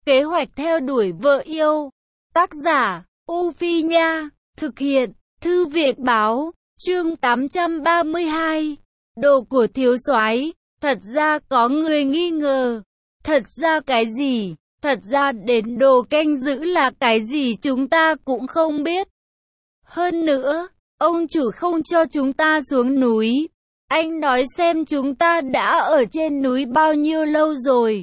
Kế hoạch theo đuổi vợ yêu. Tác giả, U Phi Nha. Thực hiện, Thư viện Báo. Chương 832. Đồ của thiếu soái. Thật ra có người nghi ngờ. Thật ra cái gì? Thật ra đến đồ canh giữ là cái gì chúng ta cũng không biết. Hơn nữa, ông chủ không cho chúng ta xuống núi. Anh nói xem chúng ta đã ở trên núi bao nhiêu lâu rồi.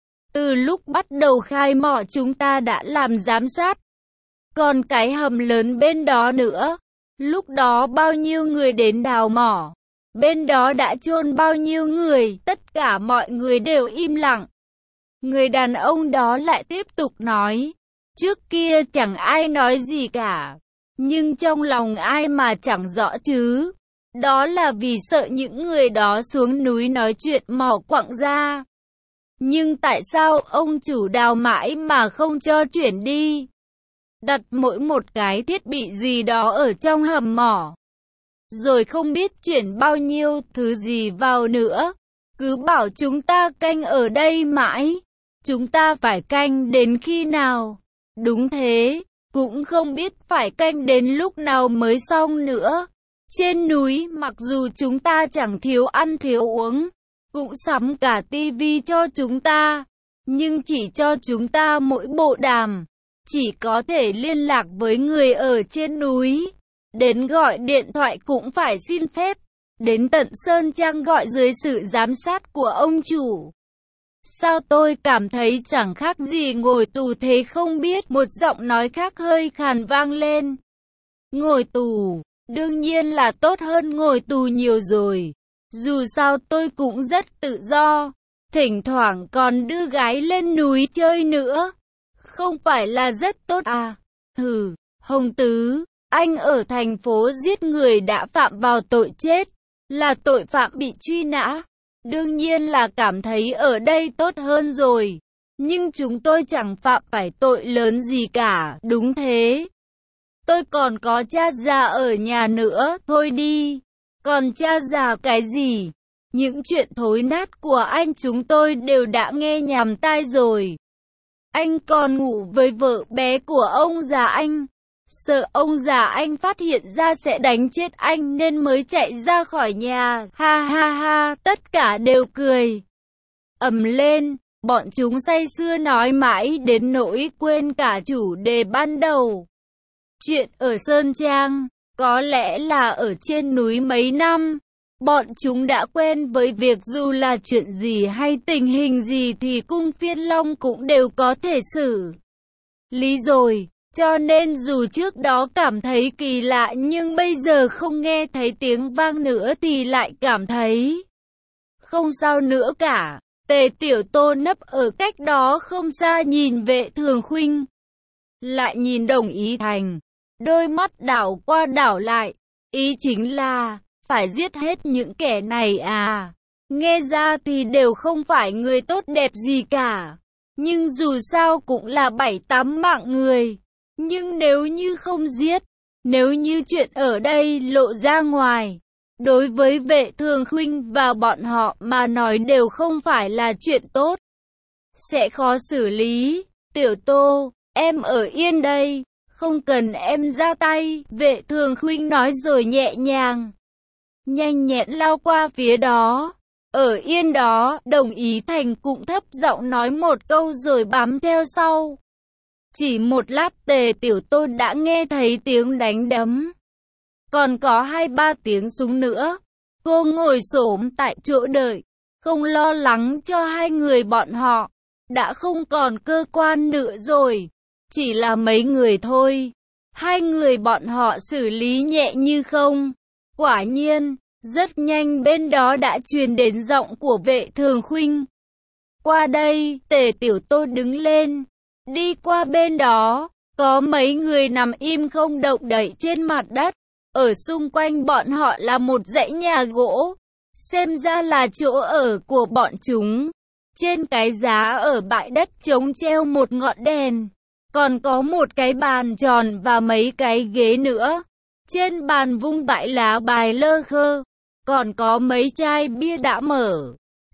Từ lúc bắt đầu khai mỏ chúng ta đã làm giám sát. Còn cái hầm lớn bên đó nữa. Lúc đó bao nhiêu người đến đào mỏ. Bên đó đã chôn bao nhiêu người. Tất cả mọi người đều im lặng. Người đàn ông đó lại tiếp tục nói. Trước kia chẳng ai nói gì cả. Nhưng trong lòng ai mà chẳng rõ chứ. Đó là vì sợ những người đó xuống núi nói chuyện mỏ quặng ra. Nhưng tại sao ông chủ đào mãi mà không cho chuyển đi? Đặt mỗi một cái thiết bị gì đó ở trong hầm mỏ. Rồi không biết chuyển bao nhiêu thứ gì vào nữa. Cứ bảo chúng ta canh ở đây mãi. Chúng ta phải canh đến khi nào? Đúng thế, cũng không biết phải canh đến lúc nào mới xong nữa. Trên núi mặc dù chúng ta chẳng thiếu ăn thiếu uống, cũng sắm cả tivi cho chúng ta, nhưng chỉ cho chúng ta mỗi bộ đàm, chỉ có thể liên lạc với người ở trên núi. Đến gọi điện thoại cũng phải xin phép, đến tận Sơn Trang gọi dưới sự giám sát của ông chủ. Sao tôi cảm thấy chẳng khác gì ngồi tù thế không biết, một giọng nói khác hơi khàn vang lên. Ngồi tù, đương nhiên là tốt hơn ngồi tù nhiều rồi. Dù sao tôi cũng rất tự do, thỉnh thoảng còn đưa gái lên núi chơi nữa. Không phải là rất tốt à? Hừ, Hồng Tứ, anh ở thành phố giết người đã phạm vào tội chết, là tội phạm bị truy nã. Đương nhiên là cảm thấy ở đây tốt hơn rồi. Nhưng chúng tôi chẳng phạm phải tội lớn gì cả. Đúng thế. Tôi còn có cha già ở nhà nữa. Thôi đi. Còn cha già cái gì? Những chuyện thối nát của anh chúng tôi đều đã nghe nhàm tai rồi. Anh còn ngủ với vợ bé của ông già anh. Sợ ông già anh phát hiện ra sẽ đánh chết anh nên mới chạy ra khỏi nhà. Ha ha ha, tất cả đều cười ầm lên. Bọn chúng say sưa nói mãi đến nỗi quên cả chủ đề ban đầu. Chuyện ở Sơn Trang, có lẽ là ở trên núi mấy năm, bọn chúng đã quen với việc dù là chuyện gì hay tình hình gì thì cung Phiên Long cũng đều có thể xử lý rồi. Cho nên dù trước đó cảm thấy kỳ lạ nhưng bây giờ không nghe thấy tiếng vang nữa thì lại cảm thấy không sao nữa cả. Tề Tiểu Tô nấp ở cách đó không xa nhìn Vệ Thường Khuynh, lại nhìn Đồng Ý Thành, đôi mắt đảo qua đảo lại, ý chính là phải giết hết những kẻ này à. Nghe ra thì đều không phải người tốt đẹp gì cả, nhưng dù sao cũng là 7-8 mạng người. Nhưng nếu như không giết, nếu như chuyện ở đây lộ ra ngoài, đối với Vệ Thường Khuynh và bọn họ mà nói đều không phải là chuyện tốt. Sẽ khó xử lý. Tiểu Tô, em ở yên đây, không cần em ra tay. Vệ Thường Khuynh nói rồi nhẹ nhàng, nhanh nhẹn lao qua phía đó. Ở yên đó, Đồng Ý Thành cũng thấp giọng nói một câu rồi bám theo sau. Chỉ một lát Tề Tiểu Tô đã nghe thấy tiếng đánh đấm. Còn có 2-3 tiếng súng nữa. Cô ngồi xổm tại chỗ đợi, không lo lắng cho hai người bọn họ. Đã không còn cơ quan nữa rồi. Chỉ là mấy người thôi. Hai người bọn họ xử lý nhẹ như không. Quả nhiên, rất nhanh bên đó đã truyền đến giọng của Vệ Thường Khuynh. Qua đây, Tề Tiểu Tô đứng lên. Đi qua bên đó, có mấy người nằm im không động đậy trên mặt đất. Ở xung quanh bọn họ là một dãy nhà gỗ, xem ra là chỗ ở của bọn chúng. Trên cái giá ở bãi đất trống treo một ngọn đèn, còn có một cái bàn tròn và mấy cái ghế nữa. Trên bàn vung vãi lá bài lơ khơ, còn có mấy chai bia đã mở.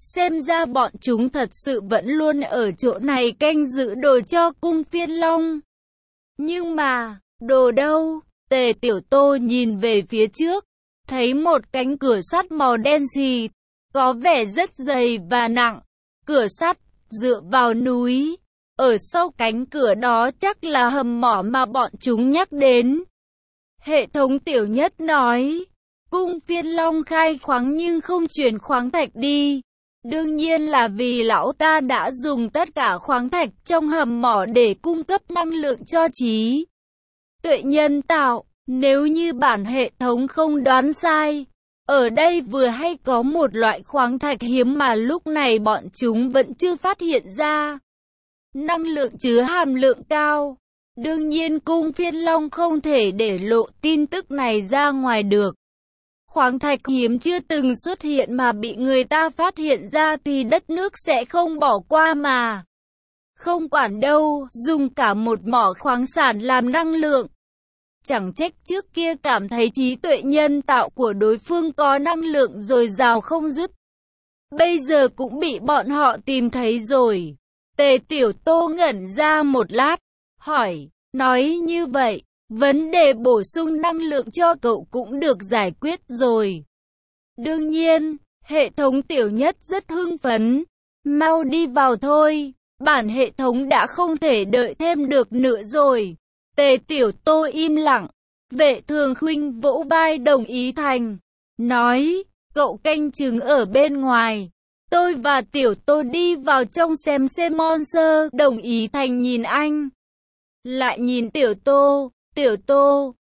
Xem ra bọn chúng thật sự vẫn luôn ở chỗ này canh giữ đồ cho cung Phiên Long. Nhưng mà, đồ đâu? Tề Tiểu Tô nhìn về phía trước, thấy một cánh cửa sắt màu đen xì, có vẻ rất dày và nặng. Cửa sắt, dựa vào núi. Ở sau cánh cửa đó chắc là hầm mỏ mà bọn chúng nhắc đến. Hệ thống Tiểu Nhất nói, cung Phiên Long khai khoáng nhưng không chuyển khoáng thạch đi. Đương nhiên là vì lão ta đã dùng tất cả khoáng thạch trong hầm mỏ để cung cấp năng lượng cho trí tuệ nhân tạo. Nếu như bản hệ thống không đoán sai, ở đây vừa hay có một loại khoáng thạch hiếm mà lúc này bọn chúng vẫn chưa phát hiện ra. Năng lượng chứa hàm lượng cao. Đương nhiên cung Phiên Long không thể để lộ tin tức này ra ngoài được. Khoáng thạch hiếm chưa từng xuất hiện mà bị người ta phát hiện ra thì đất nước sẽ không bỏ qua mà. Không quản đâu, dùng cả một mỏ khoáng sản làm năng lượng. Chẳng trách trước kia cảm thấy trí tuệ nhân tạo của đối phương có năng lượng dồi dào không dứt. Bây giờ cũng bị bọn họ tìm thấy rồi. Tề Tiểu Tô ngẩn ra một lát, hỏi, nói như vậy, vấn đề bổ sung năng lượng cho cậu cũng được giải quyết rồi. Đương nhiên, hệ thống Tiểu Nhất rất hưng phấn. Mau đi vào thôi, bản hệ thống đã không thể đợi thêm được nữa rồi. Tề Tiểu Tô im lặng, Vệ Thường Khuynh vỗ vai đồng ý thành, nói, cậu canh chừng ở bên ngoài. Tôi và Tiểu Tô đi vào trong xem monster. Đồng ý thành nhìn anh, lại nhìn Tiểu Tô. Tiểu Tô,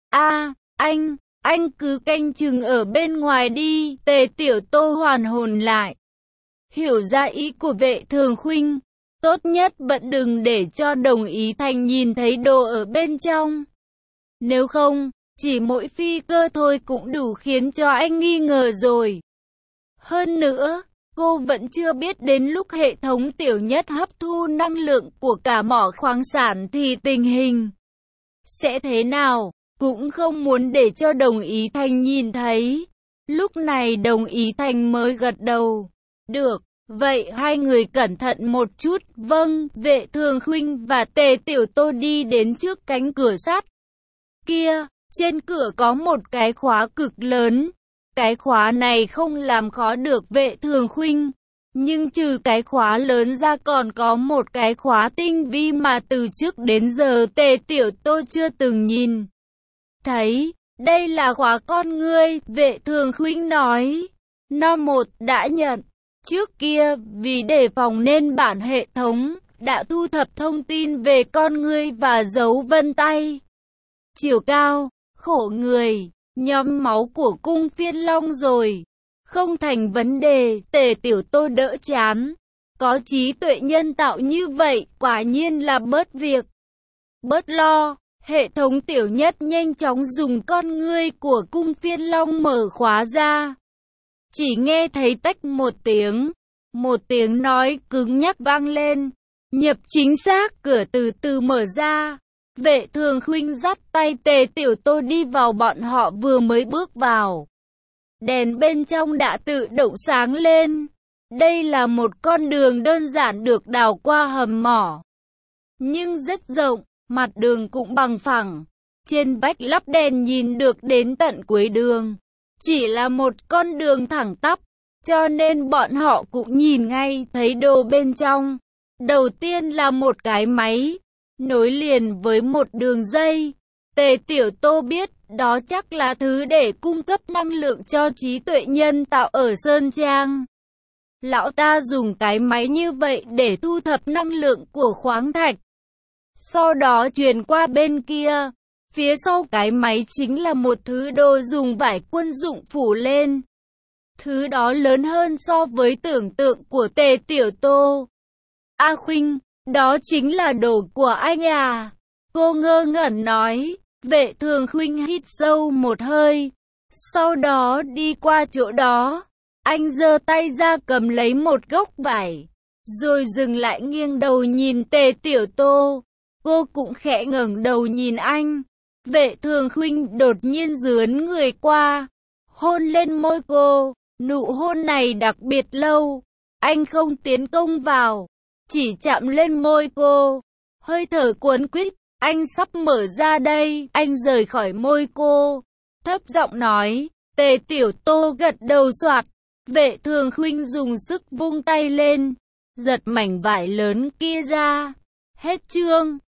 anh cứ canh chừng ở bên ngoài đi. Tề Tiểu Tô hoàn hồn lại, hiểu ra ý của Vệ Thường Khuynh. Tốt nhất vẫn đừng để cho đồng ý thành nhìn thấy đồ ở bên trong. Nếu không, chỉ mỗi phi cơ thôi cũng đủ khiến cho anh nghi ngờ rồi. Hơn nữa, cô vẫn chưa biết đến lúc hệ thống Tiểu Nhất hấp thu năng lượng của cả mỏ khoáng sản thì tình hình sẽ thế nào, cũng không muốn để cho đồng ý thành nhìn thấy. Lúc này đồng ý thành mới gật đầu. Được, vậy hai người cẩn thận một chút. Vâng. Vệ Thường Khuynh và Tề Tiểu Tô đi đến trước cánh cửa sắt kia. Trên cửa có một cái khóa cực lớn. Cái khóa này không làm khó được Vệ Thường Khuynh. Nhưng trừ cái khóa lớn ra còn có một cái khóa tinh vi mà từ trước đến giờ Tề Tiểu Tô chưa từng nhìn thấy. Đây là khóa con ngươi, Vệ Thường Khuynh nói. Nó một đã nhận. Trước kia, vì đề phòng nên bản hệ thống đã thu thập thông tin về con ngươi và dấu vân tay, chiều cao, khổ người, nhóm máu của cung Phiên Long rồi. Không thành vấn đề. Tề Tiểu Tô đỡ chán. Có trí tuệ nhân tạo như vậy, quả nhiên là bớt việc, bớt lo. Hệ thống Tiểu Nhất nhanh chóng dùng con ngươi của cung Phiên Long mở khóa ra. Chỉ nghe thấy tách một tiếng nói cứng nhắc vang lên. Nhập chính xác, cửa từ từ mở ra. Vệ Thường Khuynh dắt tay Tề Tiểu Tô đi vào. Bọn họ vừa mới bước vào, đèn bên trong đã tự động sáng lên. Đây là một con đường đơn giản được đào qua hầm mỏ, nhưng rất rộng, mặt đường cũng bằng phẳng. Trên vách lắp đèn nhìn được đến tận cuối đường. Chỉ là một con đường thẳng tắp, cho nên bọn họ cũng nhìn ngay thấy đồ bên trong. Đầu tiên là một cái máy, nối liền với một đường dây. Tề Tiểu Tô biết, đó chắc là thứ để cung cấp năng lượng cho trí tuệ nhân tạo ở Sơn Trang. Lão ta dùng cái máy như vậy để thu thập năng lượng của khoáng thạch, sau đó truyền qua bên kia. Phía sau cái máy chính là một thứ đồ dùng vải quân dụng phủ lên. Thứ đó lớn hơn so với tưởng tượng của Tề Tiểu Tô. A Khuynh, đó chính là đồ của anh à? Cô ngơ ngẩn nói. Vệ Thường Khuynh hít sâu một hơi, sau đó đi qua chỗ đó. Anh giơ tay ra cầm lấy một gốc vải, rồi dừng lại nghiêng đầu nhìn Tề Tiểu Tô. Cô cũng khẽ ngẩng đầu nhìn anh. Vệ Thường Khuynh đột nhiên dướn người qua, hôn lên môi cô. Nụ hôn này đặc biệt lâu, Anh không tiến công vào, chỉ chạm lên môi cô. Hơi thở cuốn quýt, anh sắp mở ra đây. Anh rời khỏi môi cô, thấp giọng nói. Tề Tiểu Tô gật đầu soạt. Vệ Thường Khuynh dùng sức vung tay lên, giật mảnh vải lớn kia ra. Hết chương.